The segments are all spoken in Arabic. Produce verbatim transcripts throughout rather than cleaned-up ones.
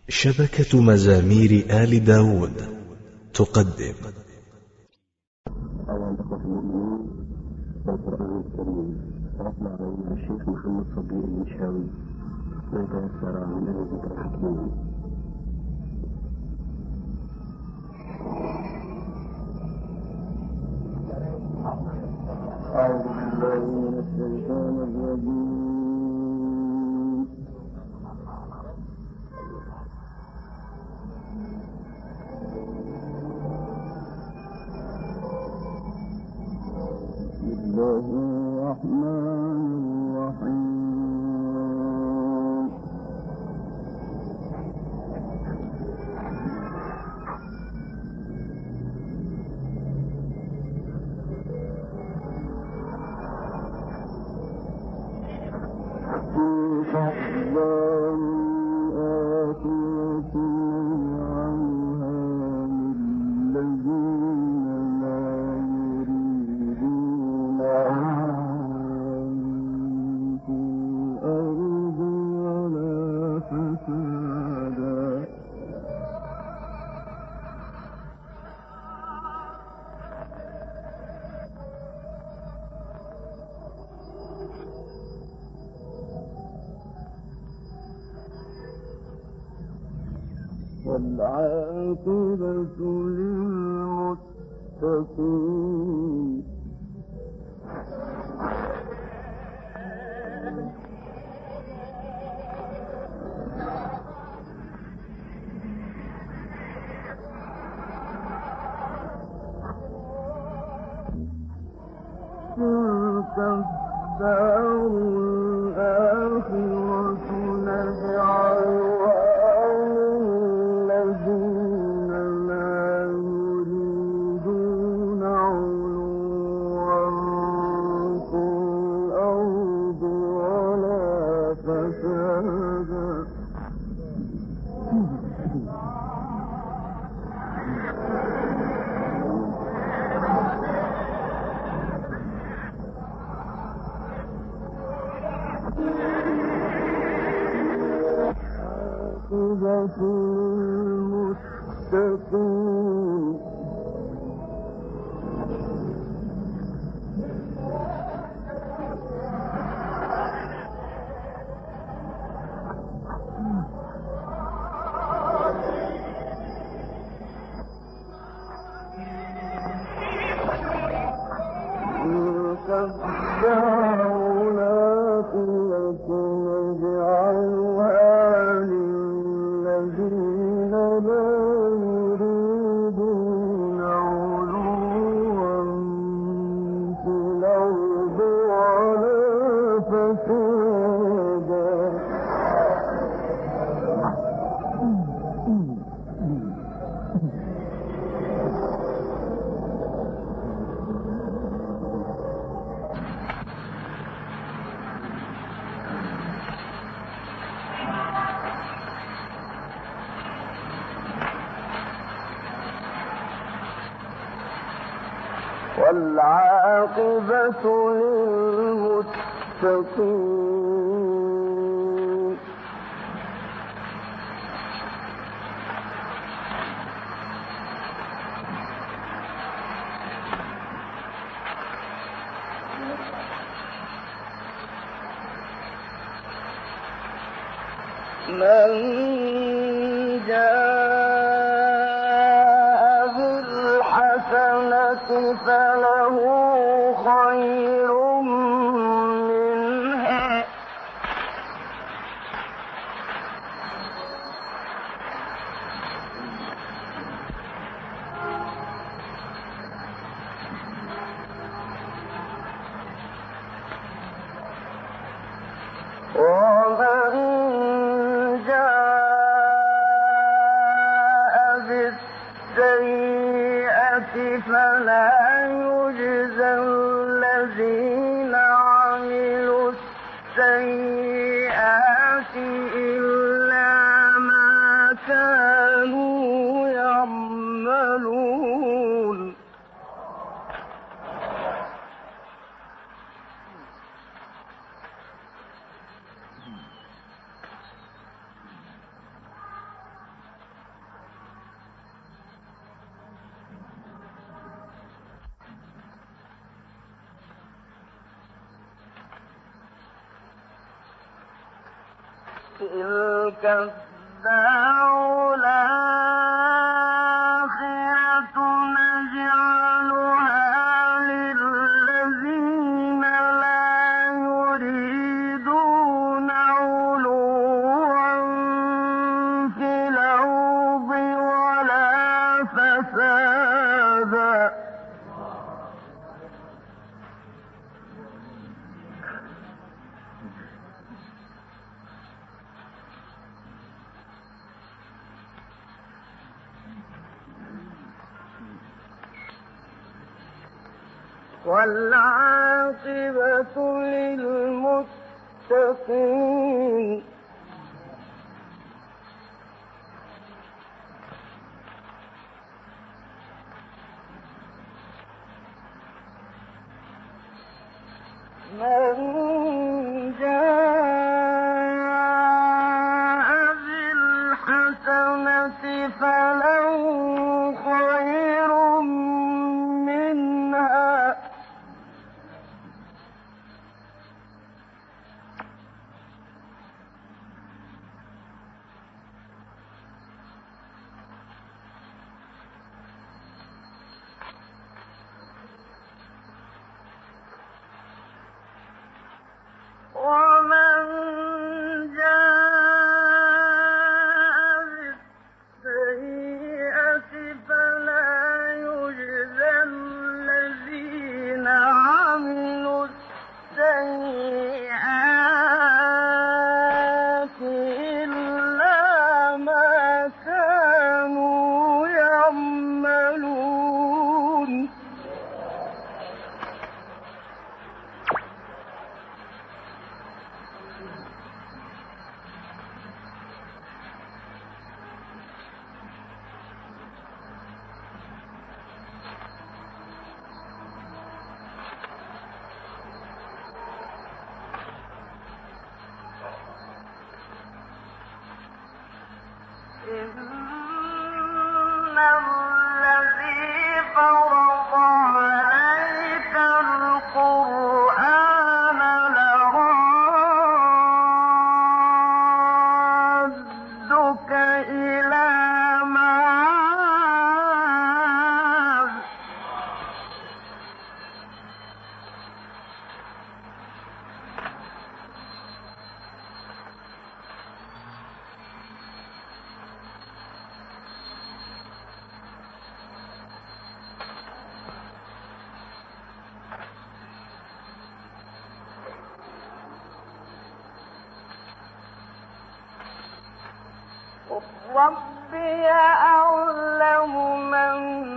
شبكة مزامير آل داود تقدم أيها الأخوة المؤمنين بالقرآن الكريم رفع علينا الشيخ محمد صبي المنشاوي ما تيسر من الذكر الحكيم. أعوذ بالله من الشيطان الرجيم. بسم الله الرحمن الرحيم. تلك أحزاب الآخرة عنها للذين لا يريدون عن في الأرض ولا فسادا. والعاقبة للمتقين. تلك الدار الآخرة نجعلها للذين لا يريدون علوا في الأرض ولا فسادا. عاقبة للمتقين. تلك الدار الآخرة نجعلها للذين لا يريدون علوا في الأرض ولا فسادا. والعاقبة للمتقين. من جاء بالحسنة فله خير منها ومن جاء بالسيئة فلا يجزى الذين عملوا السيئات إلا ما كانوا يعملون. تلك الدار الآخرة نجعلها للذين لا يريدون علوا في الأرض ولا فسادا والعاقبة للمتقين من جاء بالحسنة فله خير منها ومن جاء بالسيئة فلا يجزى الذين عملوا السيئات إلا ما كانوا يعملون إن الذي فرض عليك القرآن لرادك إلى معاد ربي أعلم من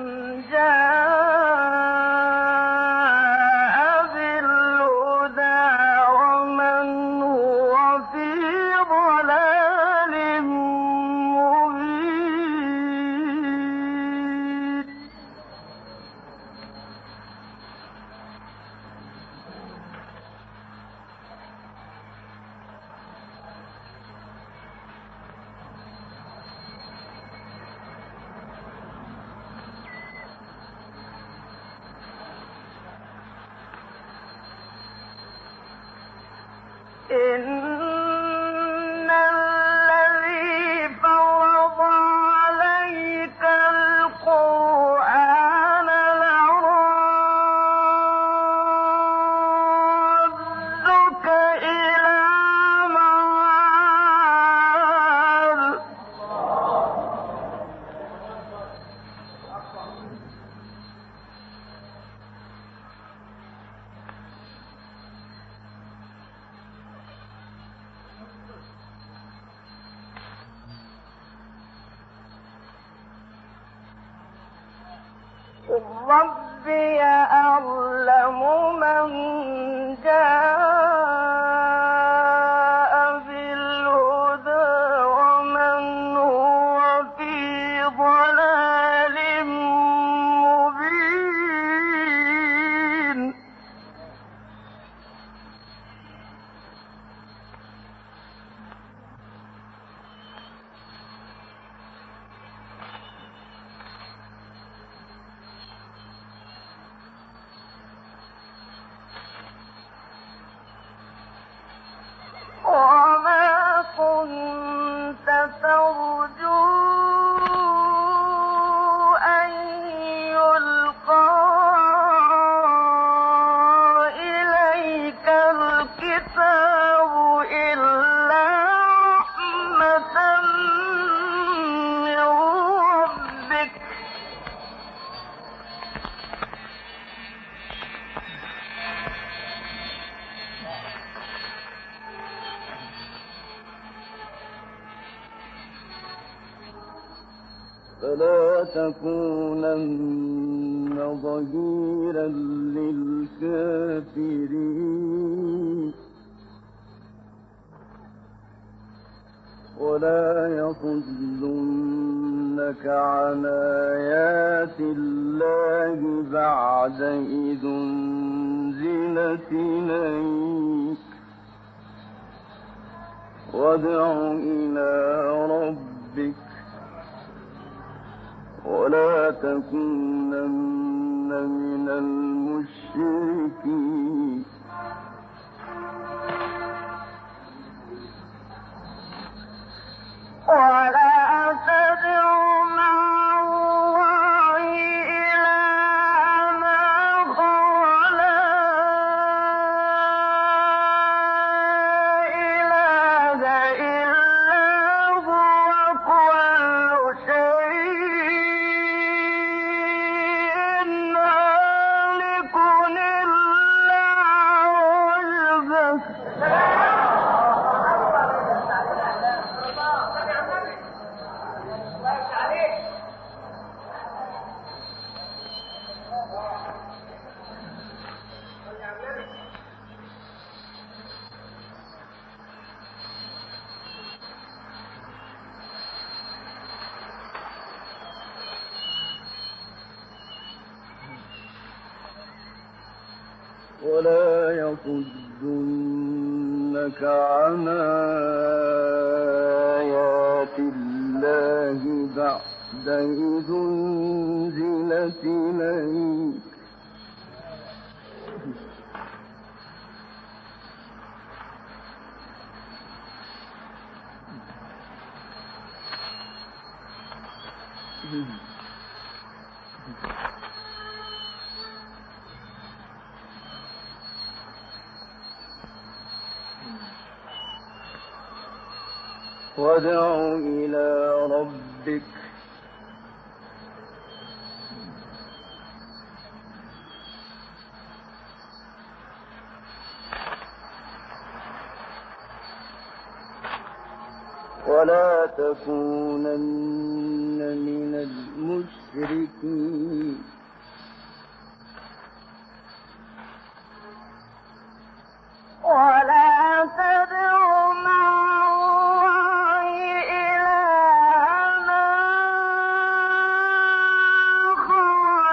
جاء بالهدى ومن هو في ضلال مبين إن الذي فرض عليك القرآن لرادك إلى معاد ربي أعلم من جاء بالهدى ومن هو في ضلال مبين فلا تكونن ظهيرا للكافرين ولا يصدنك عن آيات الله بعد إذ أنزلت إليك وادع إلى ربك ولا تكونن من المشركين ولا تدع مع الله إلها آخر لا إله إلا هو كل شيء هالك إلا وجهه ولا يصدنك عن آيات الله بعد إذ أنزلت إليك وادع إلى ربك ولا تكونن من المشركين ولا تدع مع الله إلها آخر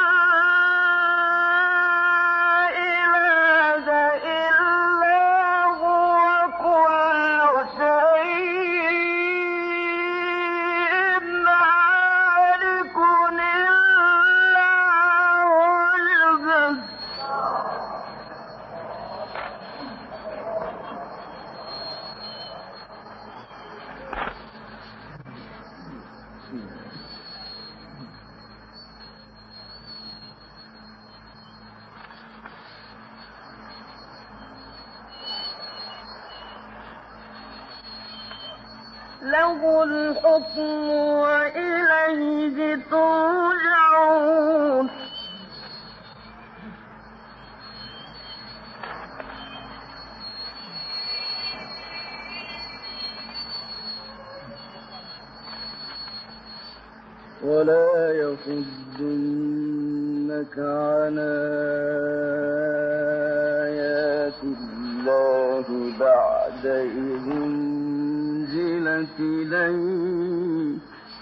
لا إله إلا هو كل شيء هالك إلا وجهه له الحكم وإليه ترجعون ولا يصدنك عن آيات الله بعد إذ أنزلت إليك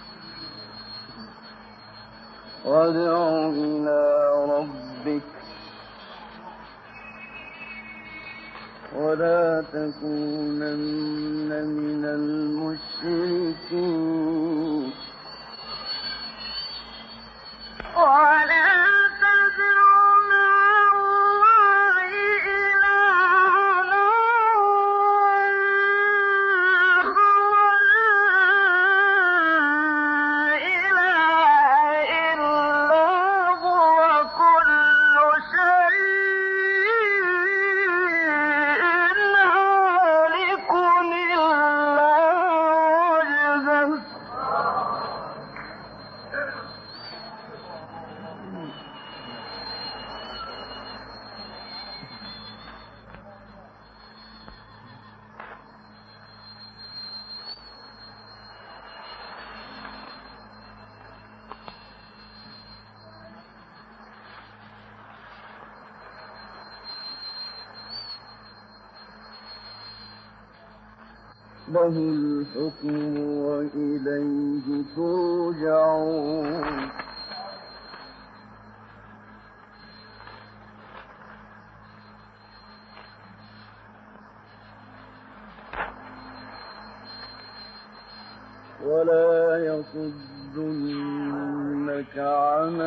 وادع إلى ربك ولا تكونن من المشركين ولا تدع مع الله إلها آخر لا إله إلا هو كل شيء هالك إلا وجهه له الحكم وإليه ترجعون. ولا يصدنك عن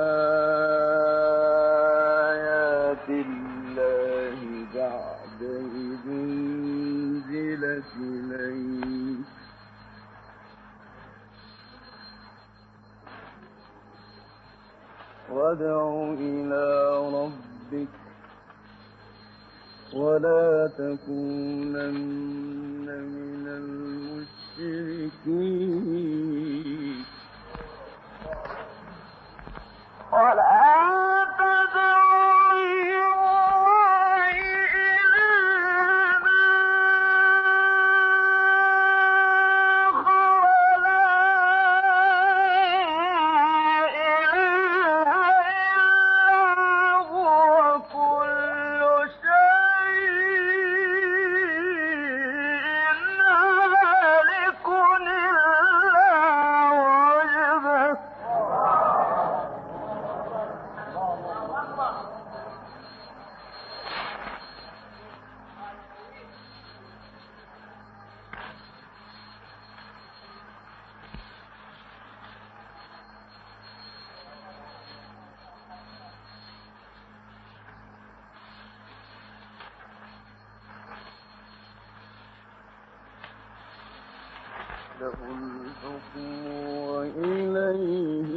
آيات الله بعد إذ أنزلت إليك وادع إلى ربك ولا تكونن من المشركين. ولا تدع الله إلهًا آخر لا إله إلا هو كل شيء هالك إلا وجهه. له الحكم وإليه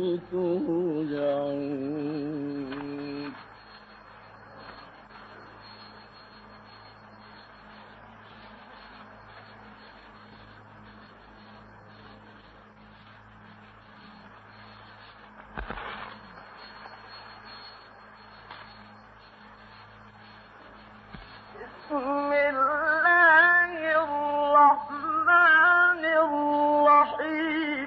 ترجعون. بسم الله الرحمن الرحيم.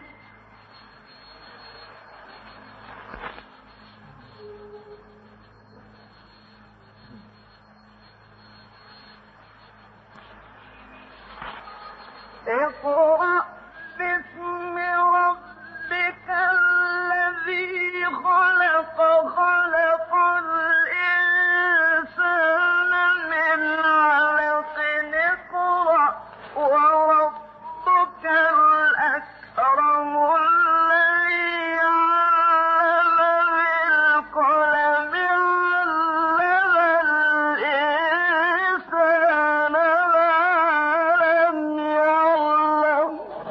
اقرأ باسم ربك الذي خلق خلق الإنسان من علق اقرأ وربك الأكرم الذي علم بالقلم علم الإنسان ما لم يعلم.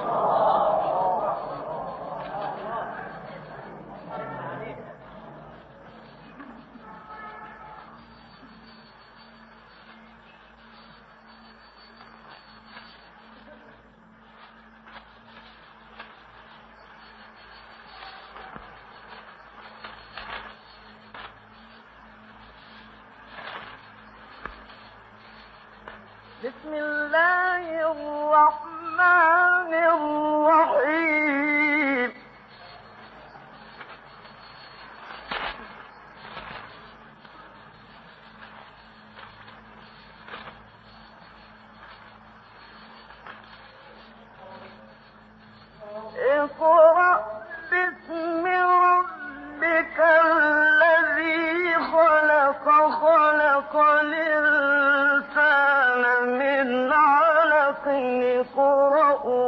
بسم الله الرحمن الرحيم. اقرأ باسم ربك الذي خلق خلق الإنسان من علق اقرأ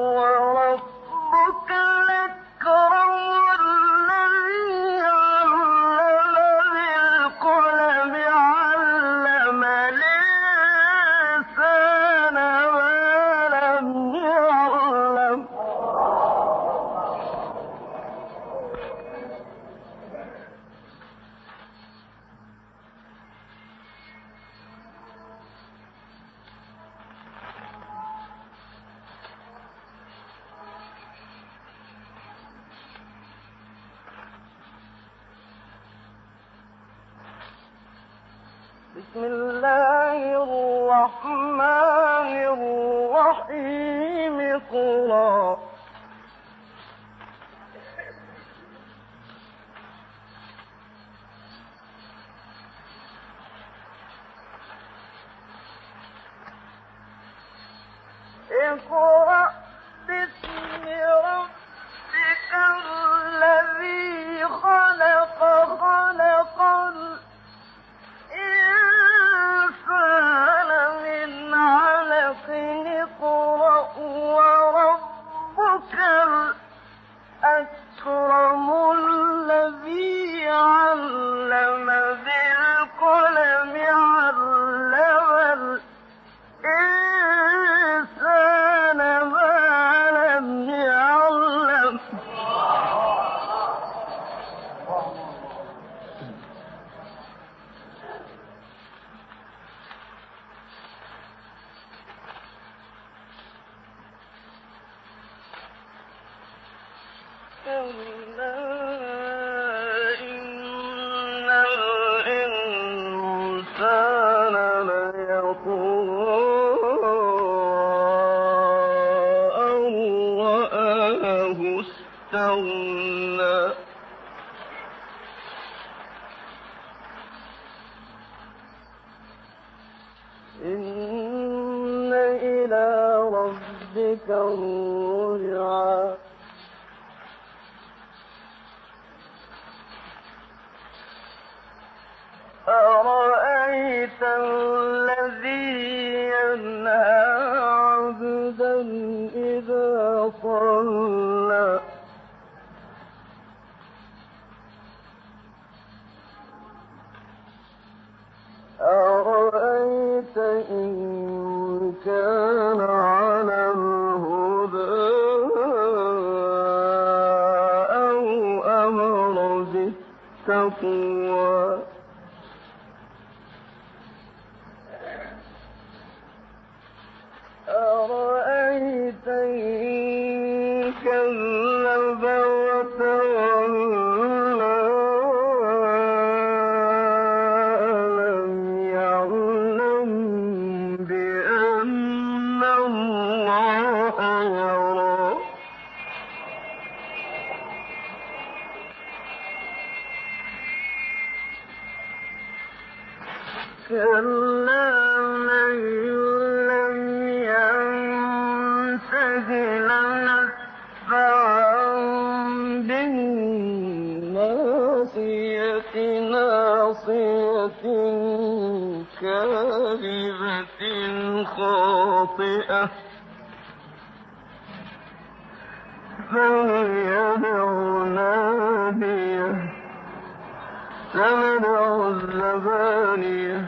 وربك الأكرم الذي علم بالقلم علم الإنسان ما لم يعلم. بسم الله الرحمن الرحيم. اقرأ اقرأ باسم ربك الذي خلق خلق الإنسان من علق اقرأ وربك الأكرم الذي علم بالقلم علم الإنسان ما لم يعلم كلا إن الإنسان ليطغى أن رآه استغنى إن إلى ربك الرجعى أرأيت الذي ينهى عبدا إذا صلى أرأيت إن كان على الهدى أو أمر بالتقوى أرأيت إن كذب وتولى ألم يعلم بأن الله يرى كلا من لنسفعا بالناصية ناصية كاذبة خاطئة فليدع ناديه سندع الزبانية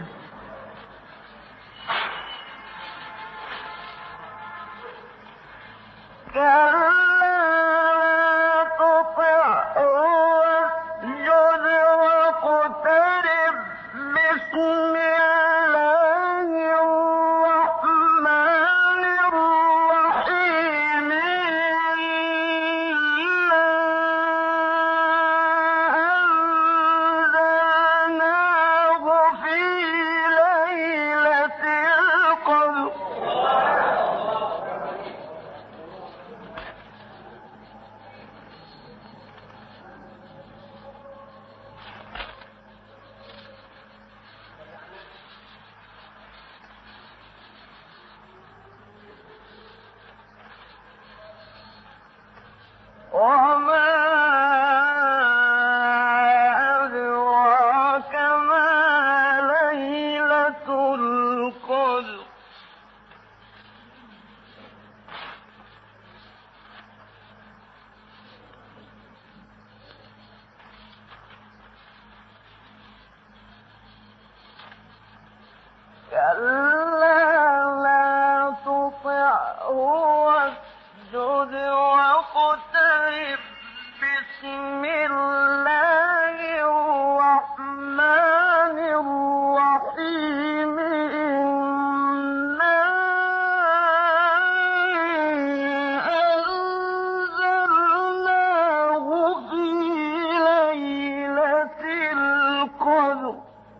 كلا لا تطعه واسجد واقترب بسم الله الرحمن الرحيم إنا أنزلناه في ليلة القدر وما أدراك ما ليلة القدر كلا لا تطعه واسجد واقترب بسم الله الرحمن الرحيم إنا أنزلناه في ليلة القدر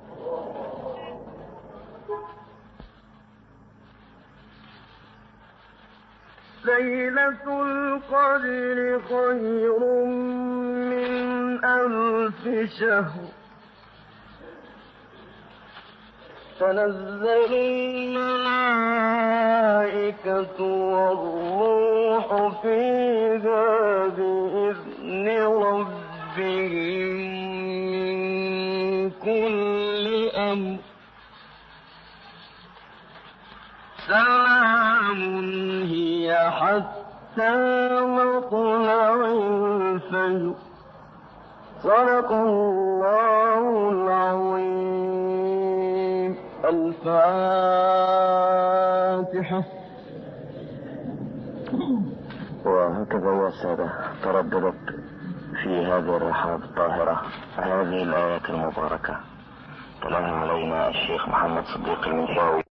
ليلة القدر خير من ألف شهر تنزل الملائكة والروح فيها بإذن ربهم من كل أمر سلام هي حتى مطلع الفجر. صدق الله العظيم. الفاتحة. وهكذا يا سادة ترددت في هذه الرحاب الطاهرة هذه الآيات المباركة تلاها علينا الشيخ محمد صديق المنشاوي